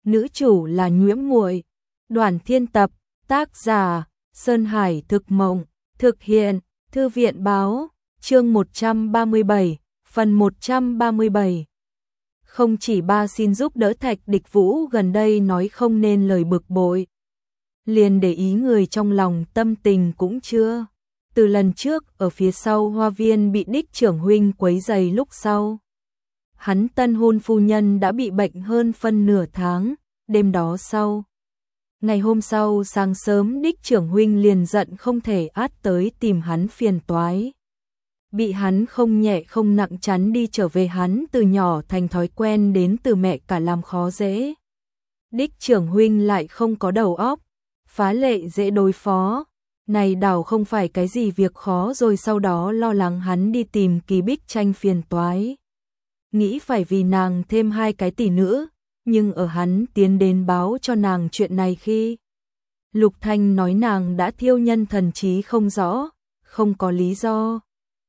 nữ chủ là Nhuễm Muội. Đoàn Thiên Tập, tác giả Sơn Hải Thực Mộng, thực hiện Thư viện Báo, chương 137, phần 137. Không chỉ ba xin giúp đỡ Thạch Địch Vũ gần đây nói không nên lời bực bội, liền để ý người trong lòng tâm tình cũng chưa. Từ lần trước ở phía sau hoa viên bị Đích trưởng huynh quấy rầy lúc sau, hắn tân hôn phu nhân đã bị bệnh hơn phân nửa tháng, đêm đó sau. Ngày hôm sau sáng sớm Đích trưởng huynh liền giận không thể át tới tìm hắn phiền toái. Bị hắn không nhẹ không nặng chắn đi trở về, hắn từ nhỏ thành thói quen đến từ mẹ cả làm khó dễ. Đích trưởng huynh lại không có đầu óc, phá lệ dễ đối phó. Này đảo không phải cái gì việc khó rồi sau đó lo lắng hắn đi tìm Kỳ Bích Tranh phiền toái. Nghĩ phải vì nàng thêm 2 cái tỷ nữ, nhưng ở hắn tiến đến báo cho nàng chuyện này khi Lục Thanh nói nàng đã thiêu nhân thần trí không rõ, không có lý do.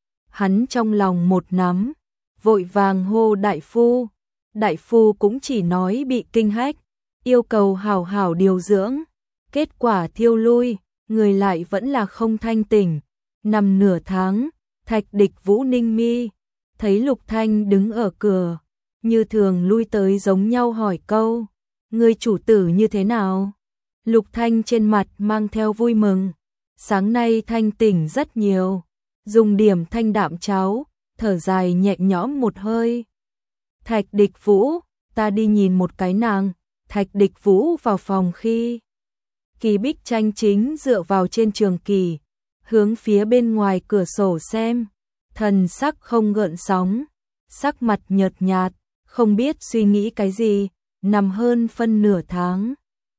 Hắn trong lòng một nắm, vội vàng hô đại phu. Đại phu cũng chỉ nói bị kinh hách, yêu cầu hảo hảo điều dưỡng. Kết quả thiêu lui, người lại vẫn là không thanh tỉnh. Nằm nửa tháng, Thạch Địch Vũ ninh mi, thấy Lục Thanh đứng ở cửa, như thường lui tới giống nhau hỏi câu, người chủ tử như thế nào? Lục Thanh trên mặt mang theo vui mừng, sáng nay thanh tỉnh rất nhiều, dùng điểm thanh đạm cháo, thở dài nhẹ nhõm một hơi. Thạch Địch Vũ, ta đi nhìn một cái nàng. Thạch Địch Vũ vào phòng khi Kỳ Bích Tranh chính dựa vào trên trường kỳ, hướng phía bên ngoài cửa sổ xem, thần sắc không gợn sóng, sắc mặt nhợt nhạt, không biết suy nghĩ cái gì, nằm hơn phân nửa tháng.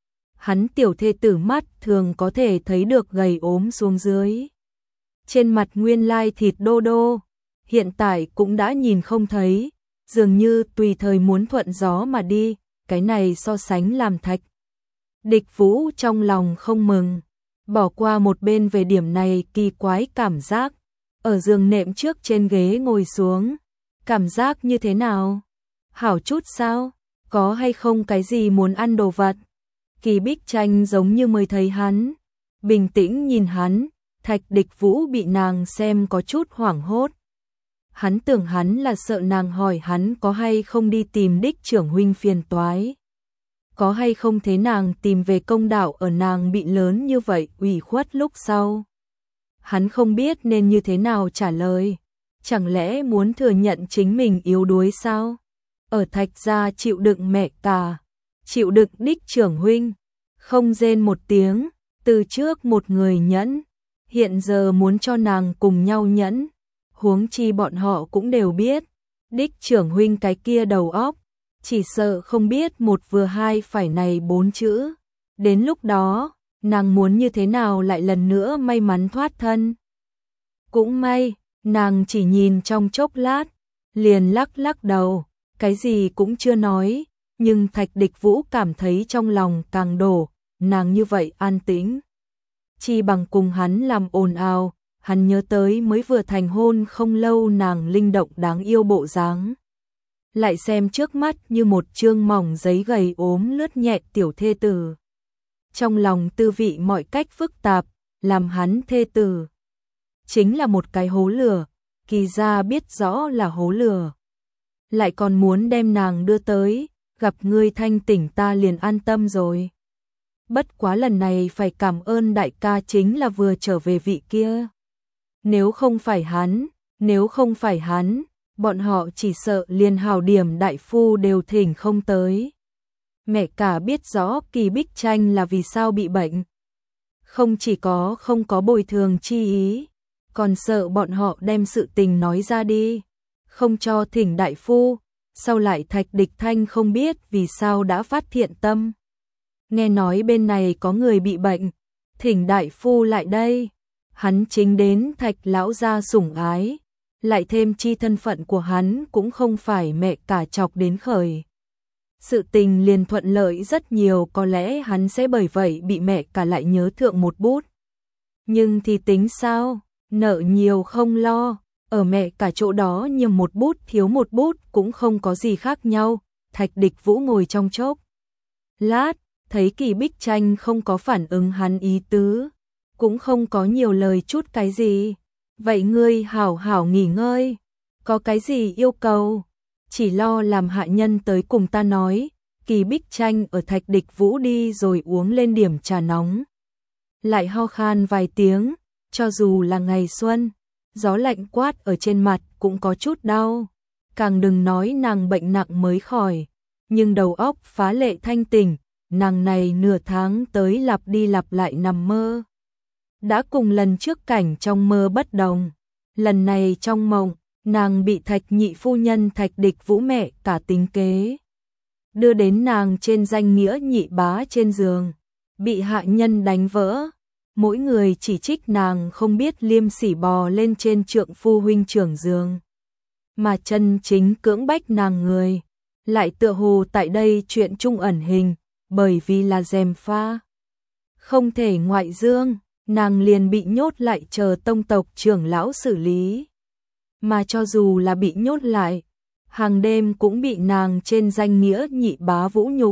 Hắn tiểu thê tử mắt thường có thể thấy được gầy ốm xuống dưới. Trên mặt nguyên lai thịt đô đô, hiện tại cũng đã nhìn không thấy, dường như tùy thời muốn thuận gió mà đi, cái này so sánh làm Thạch Địch Vũ trong lòng không mừng, bỏ qua một bên về điểm này kỳ quái cảm giác, ở giường nệm trước trên ghế ngồi xuống, cảm giác như thế nào? Hảo chút sao? Có hay không cái gì muốn ăn đồ vật? Kỳ Bích Tranh giống như mới thấy hắn, bình tĩnh nhìn hắn. Thạch Địch Vũ bị nàng xem có chút hoảng hốt. Hắn tưởng hắn là sợ nàng hỏi hắn có hay không đi tìm Đích trưởng huynh phiền toái. Có hay không thế nàng tìm về công đạo ở nàng bị lớn như vậy ủy khuất lúc sau. Hắn không biết nên như thế nào trả lời. Chẳng lẽ muốn thừa nhận chính mình yếu đuối sao? Ở Thạch gia chịu đựng mẹ cả, chịu đựng Đích trưởng huynh, không rên một tiếng, từ trước một người nhẫn, hiện giờ muốn cho nàng cùng nhau nhẫn. Huống chi bọn họ cũng đều biết, Đích trưởng huynh cái kia đầu óc, chỉ sợ không biết một vừa hai phải này 4 chữ. Đến lúc đó, nàng muốn như thế nào lại lần nữa may mắn thoát thân. Cũng may, nàng chỉ nhìn trong chốc lát, liền lắc lắc đầu, cái gì cũng chưa nói, nhưng Thạch Địch Vũ cảm thấy trong lòng càng đổ, nàng như vậy an tĩnh. Chi bằng cùng hắn làm ồn ào, hắn nhớ tới mới vừa thành hôn không lâu nàng linh động đáng yêu bộ dáng. Lại xem trước mắt như một chương mỏng giấy gầy ốm lướt nhẹ tiểu thê tử. Trong lòng tư vị mọi cách phức tạp, làm hắn thê tử chính là một cái hố lửa, Kỳ gia biết rõ là hố lửa. Lại còn muốn đem nàng đưa tới, gặp ngươi thanh tỉnh ta liền an tâm rồi. Bất quá lần này phải cảm ơn đại ca chính là vừa trở về vị kia. Nếu không phải hắn, bọn họ chỉ sợ liền hào điểm đại phu đều thỉnh không tới. Mẹ cả biết rõ Kỳ Bích Tranh là vì sao bị bệnh. Không chỉ có không có bồi thường chi ý, còn sợ bọn họ đem sự tình nói ra đi, không cho thỉnh đại phu. Sau lại Thạch Địch Thanh không biết vì sao đã phát thiện tâm. Nghe nói bên này có người bị bệnh, thỉnh đại phu lại đây. Hắn chính đến Thạch lão gia sủng ái, lại thêm chi thân phận của hắn cũng không phải mẹ cả chọc đến khởi. Sự tình liền thuận lợi rất nhiều, có lẽ hắn sẽ bởi vậy bị mẹ cả lại nhớ thượng một bút. Nhưng thì tính sao, nợ nhiều không lo, ở mẹ cả chỗ đó nhiều một bút thiếu một bút cũng không có gì khác nhau. Thạch Địch Vũ ngồi trong chốc lát, thấy Kỳ Bích Tranh không có phản ứng hắn ý tứ, cũng không có nhiều lời chút cái gì. Vậy ngươi hảo hảo nghỉ ngơi, có cái gì yêu cầu? Chỉ lo làm hạ nhân tới cùng ta nói. Kỳ Bích Tranh ở Thạch Địch Vũ đi rồi uống lên điểm trà nóng. Lại ho khan vài tiếng, cho dù là ngày xuân, gió lạnh quát ở trên mặt cũng có chút đau. Càng đừng nói nàng bệnh nặng mới khỏi, nhưng đầu óc phá lệ thanh tỉnh, nàng này nửa tháng tới lặp đi lặp lại nằm mơ. Đã cùng lần trước cảnh trong mơ bất đồng, lần này trong mộng, nàng bị Thạch nhị phu nhân Thạch Địch Vũ mẹ cả tính kế. Đưa đến nàng trên danh nghĩa nhị bá trên giường, bị hạ nhân đánh vỡ. Mỗi người chỉ trích nàng không biết liêm sỉ bò lên trên trượng phu huynh trưởng giường. Mà chân chính cưỡng bách nàng người, lại tựa hồ tại đây chuyện trung ẩn hình, bởi vì là gièm pha. Không thể ngoại dương, nàng liền bị nhốt lại chờ tông tộc trưởng lão xử lý. Mà cho dù là bị nhốt lại, hàng đêm cũng bị nàng trên danh nghĩa nhị bá vũ nhục.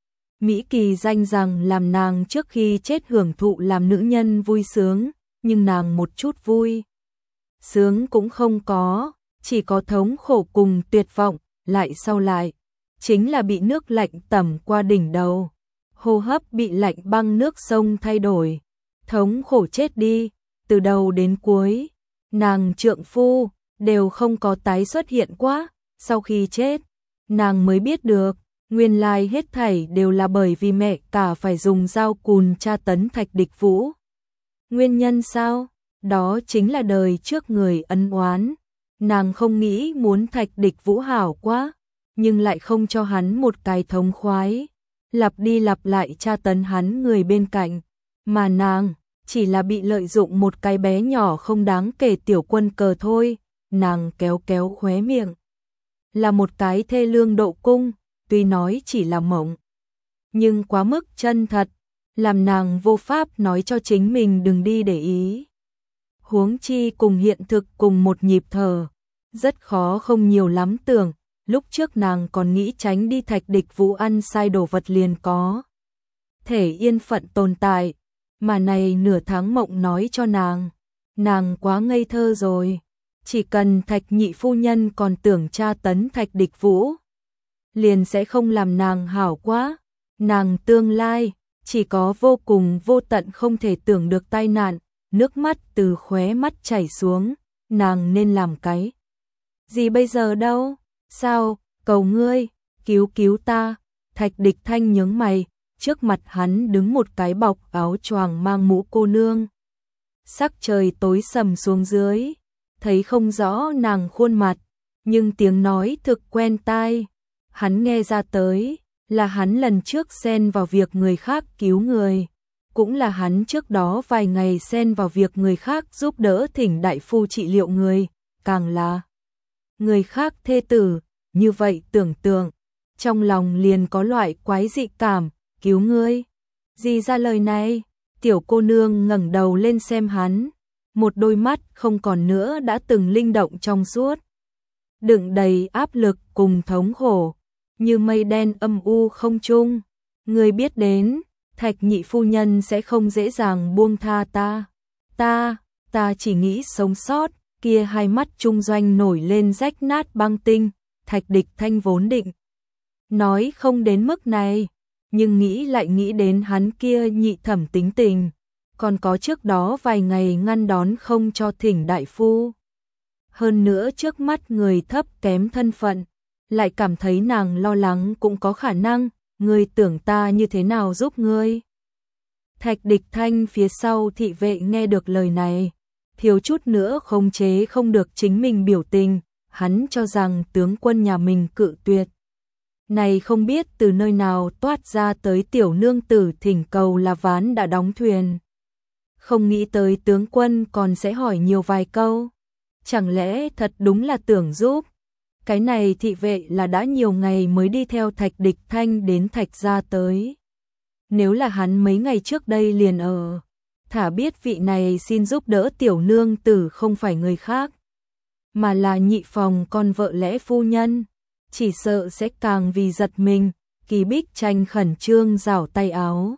Mỹ Kỳ danh rằng làm nàng trước khi chết hưởng thụ làm nữ nhân vui sướng, nhưng nàng một chút vui sướng cũng không có, chỉ có thống khổ cùng tuyệt vọng, lại sau lại, chính là bị nước lạnh tẩm qua đỉnh đầu, hô hấp bị lạnh băng nước sông thay đổi, thống khổ chết đi, từ đầu đến cuối, nàng trượng phu đều không có tái xuất hiện quá, sau khi chết, nàng mới biết được, nguyên lai hết thảy đều là bởi vì mẹ cả phải dùng dao cùn tra tấn Thạch Địch Vũ. Nguyên nhân sao? Đó chính là đời trước người ân oán. Nàng không nghĩ muốn Thạch Địch Vũ hảo quá, nhưng lại không cho hắn một cái thống khoái, lặp đi lặp lại tra tấn hắn người bên cạnh, mà nàng chỉ là bị lợi dụng một cái bé nhỏ không đáng kể tiểu quân cờ thôi. Nàng kéo kéo khóe miệng, là một cái thê lương độ cung, tuy nói chỉ là mộng, nhưng quá mức chân thật, làm nàng vô pháp nói cho chính mình đừng đi để ý. Huống chi cùng hiện thực cùng một nhịp thở, rất khó không nhiều lắm tưởng, lúc trước nàng còn nghĩ tránh đi Thạch Địch Vũ ăn sai đồ vật liền có thể yên phận tồn tại, mà này nửa tháng mộng nói cho nàng quá ngây thơ rồi. Chỉ cần Thạch nhị phu nhân còn tưởng tra tấn Thạch Địch Vũ, liền sẽ không làm nàng hảo quá. Nàng tương lai, chỉ có vô cùng vô tận không thể tưởng được tai nạn, nước mắt từ khóe mắt chảy xuống, nàng nên làm cái gì bây giờ đâu? Sao, cầu ngươi, cứu cứu ta. Thạch Địch Thanh nhướng mày, trước mặt hắn đứng một cái bọc áo choàng mang mũ cô nương. Sắc trời tối sầm xuống dưới, thấy không rõ nàng khuôn mặt, nhưng tiếng nói thực quen tai. Hắn nghe ra tới, là hắn lần trước xen vào việc người khác cứu người, cũng là hắn trước đó vài ngày xen vào việc người khác giúp đỡ thỉnh đại phu trị liệu người, càng là người khác thê tử, như vậy tưởng tượng, trong lòng liền có loại quái dị cảm, cứu ngươi. Gì ra lời này? Tiểu cô nương ngẩng đầu lên xem hắn, một đôi mắt không còn nữa đã từng linh động trong suốt, đựng đầy áp lực cùng thống khổ, như mây đen âm u không trung. Ngươi biết đến, Thạch nhị phu nhân sẽ không dễ dàng buông tha ta chỉ nghĩ sống sót. Kia hai mắt trung doanh nổi lên rách nát băng tinh. Thạch Địch Thanh vốn định nói không đến mức này, nhưng nghĩ lại nghĩ đến hắn kia nhị thẩm tính tình, còn có trước đó vài ngày ngăn đón không cho thỉnh đại phu. Hơn nữa trước mắt người thấp kém thân phận, lại cảm thấy nàng lo lắng cũng có khả năng, ngươi tưởng ta như thế nào giúp ngươi. Thạch Địch Thanh phía sau thị vệ nghe được lời này, thiếu chút nữa khống chế không được chính mình biểu tình, hắn cho rằng tướng quân nhà mình cự tuyệt. Này không biết từ nơi nào toát ra tới tiểu nương tử thỉnh cầu là ván đã đóng thuyền. Không nghĩ tới tướng quân còn sẽ hỏi nhiều vài câu. Chẳng lẽ thật đúng là tưởng giúp. Cái này thị vệ là đã nhiều ngày mới đi theo Thạch Địch Thanh đến Thạch gia tới. Nếu là hắn mấy ngày trước đây liền ở, thả biết vị này xin giúp đỡ tiểu nương tử không phải người khác, mà là nhị phòng con vợ lẽ phu nhân, chỉ sợ sẽ càng vì giật mình, Kỳ Bích Tranh khẩn trương giảo tay áo.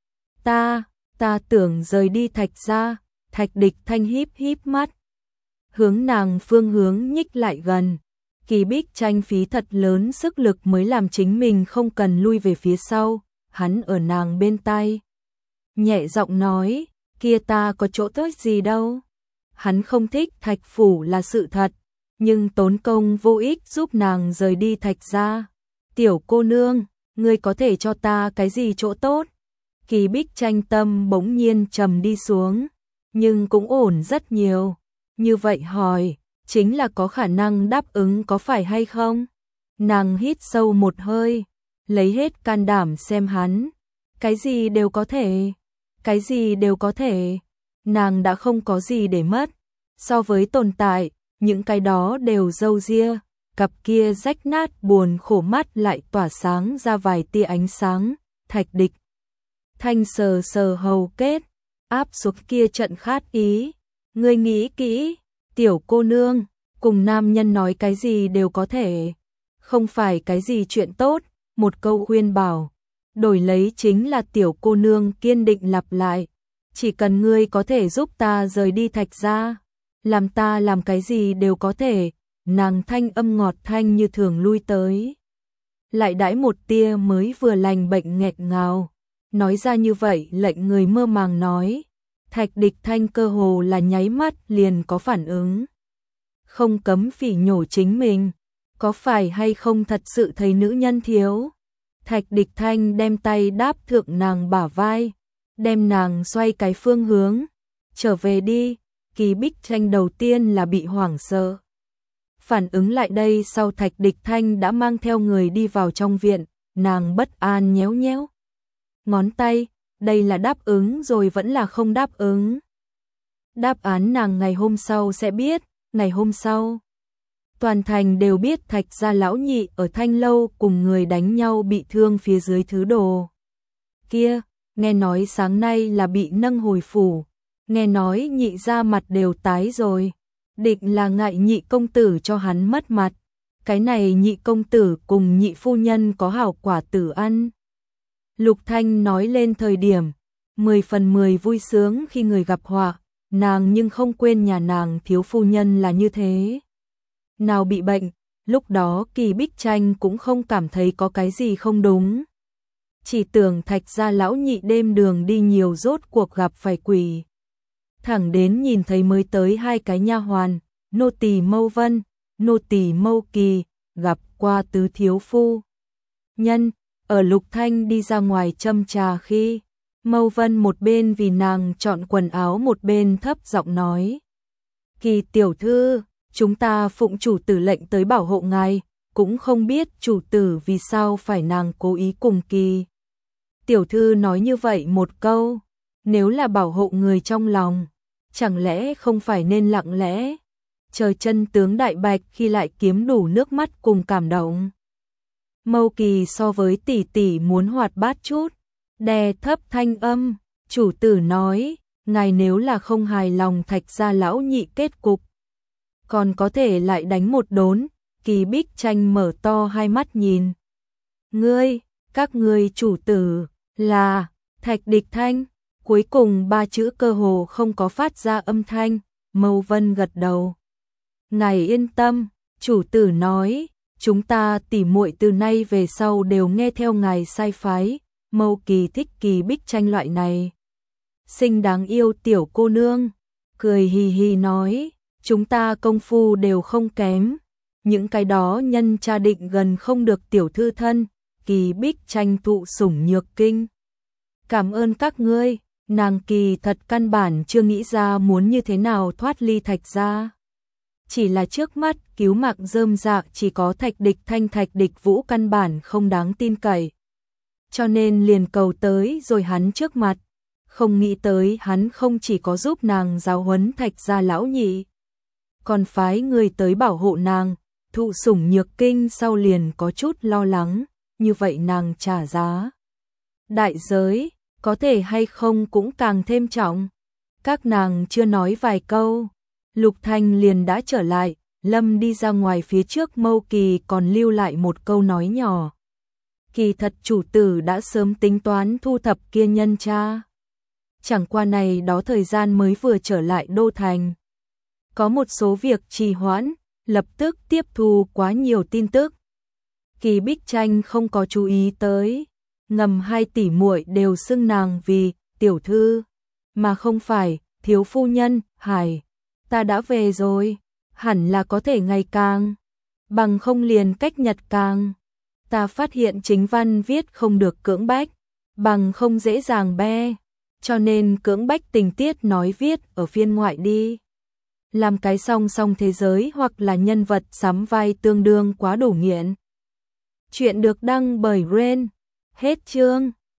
Ta tưởng rời đi Thạch gia. Thạch Địch Thanh híp híp mắt, hướng nàng phương hướng nhích lại gần. Kỳ Bích Tranh phí thật lớn sức lực mới làm chính mình không cần lui về phía sau, hắn ở nàng bên tai nhẹ giọng nói, kia ta có chỗ tốt gì đâu. Hắn không thích Thạch phủ là sự thật, nhưng tốn công vô ích giúp nàng rời đi Thạch gia. Tiểu cô nương, ngươi có thể cho ta cái gì chỗ tốt? Kỳ Bích Tranh tâm bỗng nhiên trầm đi xuống, nhưng cũng ổn rất nhiều. Như vậy hỏi, chính là có khả năng đáp ứng có phải hay không? Nàng hít sâu một hơi, lấy hết can đảm xem hắn. Cái gì đều có thể, cái gì đều có thể. Nàng đã không có gì để mất. So với tồn tại, những cái đó đều râu ria. Cặp kia rách nát buồn khổ mắt lại tỏa sáng ra vài tia ánh sáng. Thạch Địch Thanh sờ sờ hầu kết, áp xuống kia trận khát ý. Ngươi nghĩ kỹ, tiểu cô nương, cùng nam nhân nói cái gì đều có thể, không phải cái gì chuyện tốt, một câu khuyên bảo, đổi lấy chính là tiểu cô nương kiên định lặp lại, chỉ cần ngươi có thể giúp ta rời đi Thạch gia, làm ta làm cái gì đều có thể. Nàng thanh âm ngọt thanh như thường lui tới, lại đãi một tia mới vừa lành bệnh nghẹt ngào, nói ra như vậy lệnh người mơ màng nói. Thạch Địch Thanh cơ hồ là nháy mắt liền có phản ứng. Không cấm phỉ nhổ chính mình, có phải hay không thật sự thấy nữ nhân thiếu? Thạch Địch Thanh đem tay đáp thượng nàng bả vai, đem nàng xoay cái phương hướng. Trở về đi. Kỳ Bích Tranh đầu tiên là bị hoảng sợ. Phản ứng lại đây sau Thạch Địch Thanh đã mang theo người đi vào trong viện, nàng bất an nhéo nhéo ngón tay, đây là đáp ứng rồi vẫn là không đáp ứng. Đáp án nàng ngày hôm sau sẽ biết. Ngày hôm sau, toàn thành đều biết Thạch gia lão nhị ở Thanh lâu cùng người đánh nhau bị thương phía dưới thứ đồ kia, nghe nói sáng nay là bị nâng hồi phủ, nghe nói nhị gia mặt đều tái rồi, định là ngại nhị công tử cho hắn mất mặt. Cái này nhị công tử cùng nhị phu nhân có hảo quả tử ăn. Lục Thanh nói lên thời điểm 10 phần 10 vui sướng khi người gặp họa, nàng nhưng không quên nhà nàng thiếu phu nhân là như thế nào bị bệnh. Lúc đó Kỳ Bích Tranh cũng không cảm thấy có cái gì không đúng, chỉ tưởng Thạch gia lão nhị đêm đường đi nhiều rốt cuộc gặp phải quỷ. Thẳng đến nhìn thấy mới tới hai cái nha hoàn, nô tỳ Mâu Vân, nô tỳ Mâu Kỳ, gặp qua tứ thiếu phu nhân. Ở Lục Thanh đi ra ngoài châm trà khi, Mâu Vân một bên vì nàng chọn quần áo một bên thấp giọng nói. Kỳ tiểu thư, chúng ta phụng chủ tử lệnh tới bảo hộ ngài, cũng không biết chủ tử vì sao phải nàng cố ý cùng Kỳ tiểu thư nói như vậy một câu. Nếu là bảo hộ người trong lòng, chẳng lẽ không phải nên lặng lẽ chờ chân tướng đại bạch khi lại kiếm đủ nước mắt cùng cảm động. Mâu Kỳ so với tỷ tỷ muốn hoạt bát chút, đè thấp thanh âm, chủ tử nói, ngài nếu là không hài lòng Thạch gia lão nhị kết cục, còn có thể lại đánh một đốn. Kỳ Bích Tranh mở to hai mắt nhìn. Các ngươi chủ tử là Thạch Địch Thanh. Cuối cùng ba chữ cơ hồ không có phát ra âm thanh. Mâu Vân gật đầu. Ngài yên tâm, chủ tử nói, chúng ta tỉ muội từ nay về sau đều nghe theo ngài sai phái. Mâu Kỳ thích Kỳ Bích Tranh loại này xinh đáng yêu tiểu cô nương, cười hì hì nói, chúng ta công phu đều không kém, những cái đó nhân cha định gần không được tiểu thư thân. Kỳ Bích Tranh thụ sủng nhược kinh. Cảm ơn các ngươi. Nàng kỳ thật căn bản chưa nghĩ ra muốn như thế nào thoát ly Thạch gia. Chỉ là trước mắt cứu mạng rơm rạ chỉ có Thạch Địch Thanh. Thạch Địch Vũ căn bản không đáng tin cậy, cho nên liền cầu tới rồi hắn trước mặt. Không nghĩ tới hắn không chỉ có giúp nàng giáo huấn Thạch gia lão nhị, còn phái người tới bảo hộ nàng. Thụ sủng nhược kinh sau liền có chút lo lắng, như vậy nàng trả giá đại giới có thể hay không cũng càng thêm trọng. Các nàng chưa nói vài câu, Lục Thanh liền đã trở lại. Lâm đi ra ngoài phía trước, Mâu Kỳ còn lưu lại một câu nói nhỏ. Kỳ thật chủ tử đã sớm tính toán thu thập kia nhân cha. Chẳng qua này đó thời gian mới vừa trở lại đô thành. Có một số việc trì hoãn, lập tức tiếp thu quá nhiều tin tức. Kỳ Bích Tranh không có chú ý tới, ngầm hai tỷ muội đều xưng nàng vì tiểu thư, mà không phải thiếu phu nhân. Hải, ta đã về rồi, hẳn là có thể ngày càng, bằng không liền cách nhật càng. Ta phát hiện chính văn viết không được cưỡng bách, bằng không dễ dàng be, cho nên cưỡng bách tình tiết nói viết ở phiên ngoại đi. Làm cái song song thế giới hoặc là nhân vật sắm vai tương đương quá đủ nghiện. Chuyện được đăng bởi Ren. Hết chương.